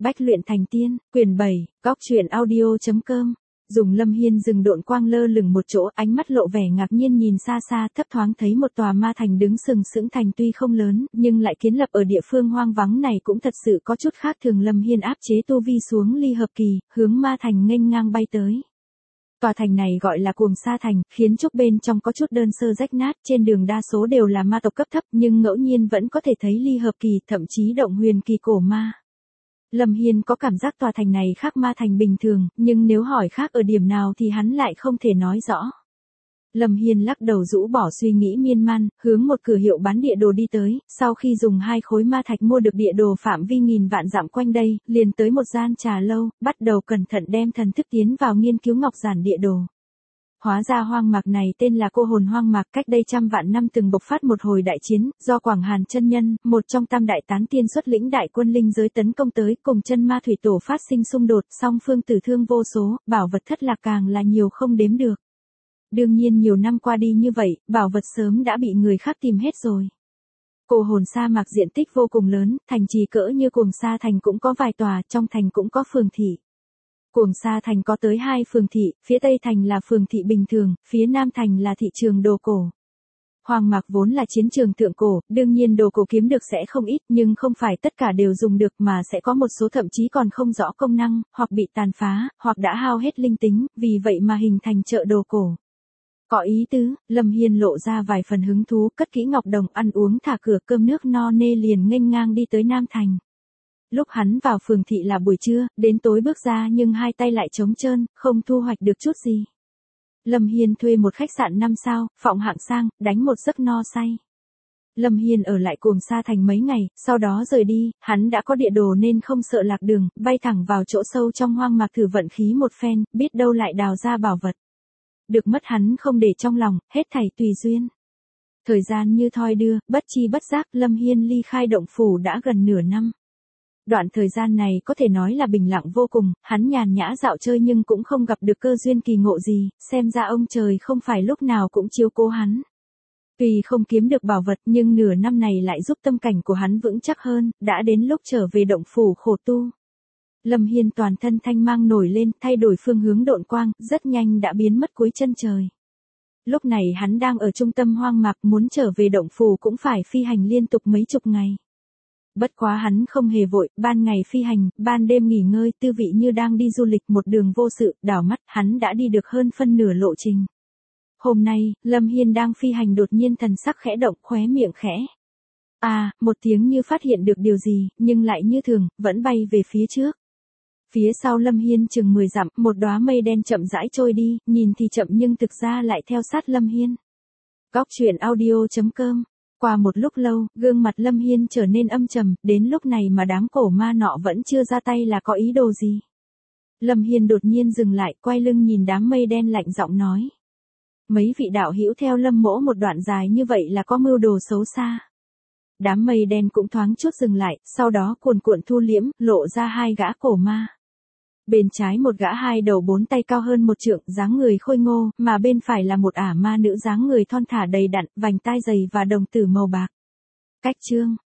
Bách luyện thành tiên, quyển 7, góc truyện audio.com. Dùng Lâm Hiên dừng độn quang lơ lửng một chỗ, ánh mắt lộ vẻ ngạc nhiên nhìn xa xa, thấp thoáng thấy một tòa ma thành đứng sừng sững. Thành tuy không lớn, nhưng lại kiến lập ở địa phương hoang vắng này cũng thật sự có chút khác thường. Lâm Hiên áp chế tu vi xuống ly hợp kỳ, hướng ma thành nghênh ngang bay tới. Tòa thành này gọi là Cuồng Sa Thành, khiến chúc bên trong có chút đơn sơ rách nát, trên đường đa số đều là ma tộc cấp thấp, nhưng ngẫu nhiên vẫn có thể thấy ly hợp kỳ, thậm chí động huyền kỳ cổ ma. Lâm Hiên có cảm giác tòa thành này khác ma thành bình thường, nhưng nếu hỏi khác ở điểm nào thì hắn lại không thể nói rõ. Lâm Hiên lắc đầu rũ bỏ suy nghĩ miên man, hướng một cửa hiệu bán địa đồ đi tới, sau khi dùng 2 khối ma thạch mua được địa đồ phạm vi nghìn vạn dặm quanh đây, liền tới một gian trà lâu, bắt đầu cẩn thận đem thần thức tiến vào nghiên cứu ngọc giản địa đồ. Hóa ra hoang mạc này tên là Cô Hồn Hoang Mạc, cách đây trăm vạn năm từng bộc phát một hồi đại chiến, do Quảng Hàn chân nhân, một trong tam đại tán tiên xuất lĩnh đại quân linh giới tấn công tới, cùng chân ma thủy tổ phát sinh xung đột, song phương tử thương vô số, bảo vật thất lạc càng là nhiều không đếm được. Đương nhiên nhiều năm qua đi như vậy, bảo vật sớm đã bị người khác tìm hết rồi. Cô Hồn sa mạc diện tích vô cùng lớn, thành trì cỡ như Cuồng Sa Thành cũng có vài tòa, trong thành cũng có phường thị. Cuồng Sa Thành có tới 2 phường thị, phía Tây Thành là phường thị bình thường, phía Nam Thành là thị trường đồ cổ. Hoang mạc vốn là chiến trường thượng cổ, đương nhiên đồ cổ kiếm được sẽ không ít, nhưng không phải tất cả đều dùng được mà sẽ có một số thậm chí còn không rõ công năng, hoặc bị tàn phá, hoặc đã hao hết linh tính, vì vậy mà hình thành chợ đồ cổ. Có ý tứ, Lâm Hiên lộ ra vài phần hứng thú, cất kỹ ngọc đồng ăn uống thả cửa cơm nước no nê liền nghênh ngang đi tới Nam Thành. Lúc hắn vào phường thị là buổi trưa, đến tối bước ra nhưng hai tay lại trống trơn, không thu hoạch được chút gì. Lâm Hiên thuê một khách sạn 5 sao, phòng hạng sang, đánh một giấc no say. Lâm Hiên ở lại Cuồng Sa Thành mấy ngày, sau đó rời đi, hắn đã có địa đồ nên không sợ lạc đường, bay thẳng vào chỗ sâu trong hoang mạc thử vận khí một phen, biết đâu lại đào ra bảo vật. Được mất hắn không để trong lòng, hết thảy tùy duyên. Thời gian như thoi đưa, bất chi bất giác, Lâm Hiên ly khai động phủ đã gần nửa năm. Đoạn thời gian này có thể nói là bình lặng vô cùng, hắn nhàn nhã dạo chơi nhưng cũng không gặp được cơ duyên kỳ ngộ gì, xem ra ông trời không phải lúc nào cũng chiếu cố hắn. Tuy không kiếm được bảo vật nhưng nửa năm này lại giúp tâm cảnh của hắn vững chắc hơn, đã đến lúc trở về động phủ khổ tu. Lâm Hiên toàn thân thanh mang nổi lên, thay đổi phương hướng độn quang, rất nhanh đã biến mất cuối chân trời. Lúc này hắn đang ở trung tâm hoang mạc, muốn trở về động phủ cũng phải phi hành liên tục mấy chục ngày. Bất quá hắn không hề vội, ban ngày phi hành, ban đêm nghỉ ngơi, tư vị như đang đi du lịch một đường vô sự, đảo mắt hắn đã đi được hơn phân nửa lộ trình. Hôm nay, Lâm Hiên đang phi hành đột nhiên thần sắc khẽ động, khóe miệng khẽ. Một tiếng như phát hiện được điều gì, nhưng lại như thường, vẫn bay về phía trước. Phía sau Lâm Hiên chừng 10 dặm, một đóa mây đen chậm rãi trôi đi, nhìn thì chậm nhưng thực ra lại theo sát Lâm Hiên. Góc truyện audio.com. Qua một lúc lâu, gương mặt Lâm Hiên trở nên âm trầm, đến lúc này mà đám cổ ma nọ vẫn chưa ra tay là có ý đồ gì. Lâm Hiên đột nhiên dừng lại, quay lưng nhìn đám mây đen lạnh giọng nói. Mấy vị đạo hữu theo Lâm mỗ một đoạn dài như vậy là có mưu đồ xấu xa. Đám mây đen cũng thoáng chút dừng lại, sau đó cuồn cuộn thu liễm, lộ ra 2 gã cổ ma. Bên trái một gã 2 đầu 4 tay cao hơn 1 trượng, dáng người khôi ngô, mà bên phải là một ả ma nữ dáng người thon thả đầy đặn, vành tai dày và đồng tử màu bạc. Cách chương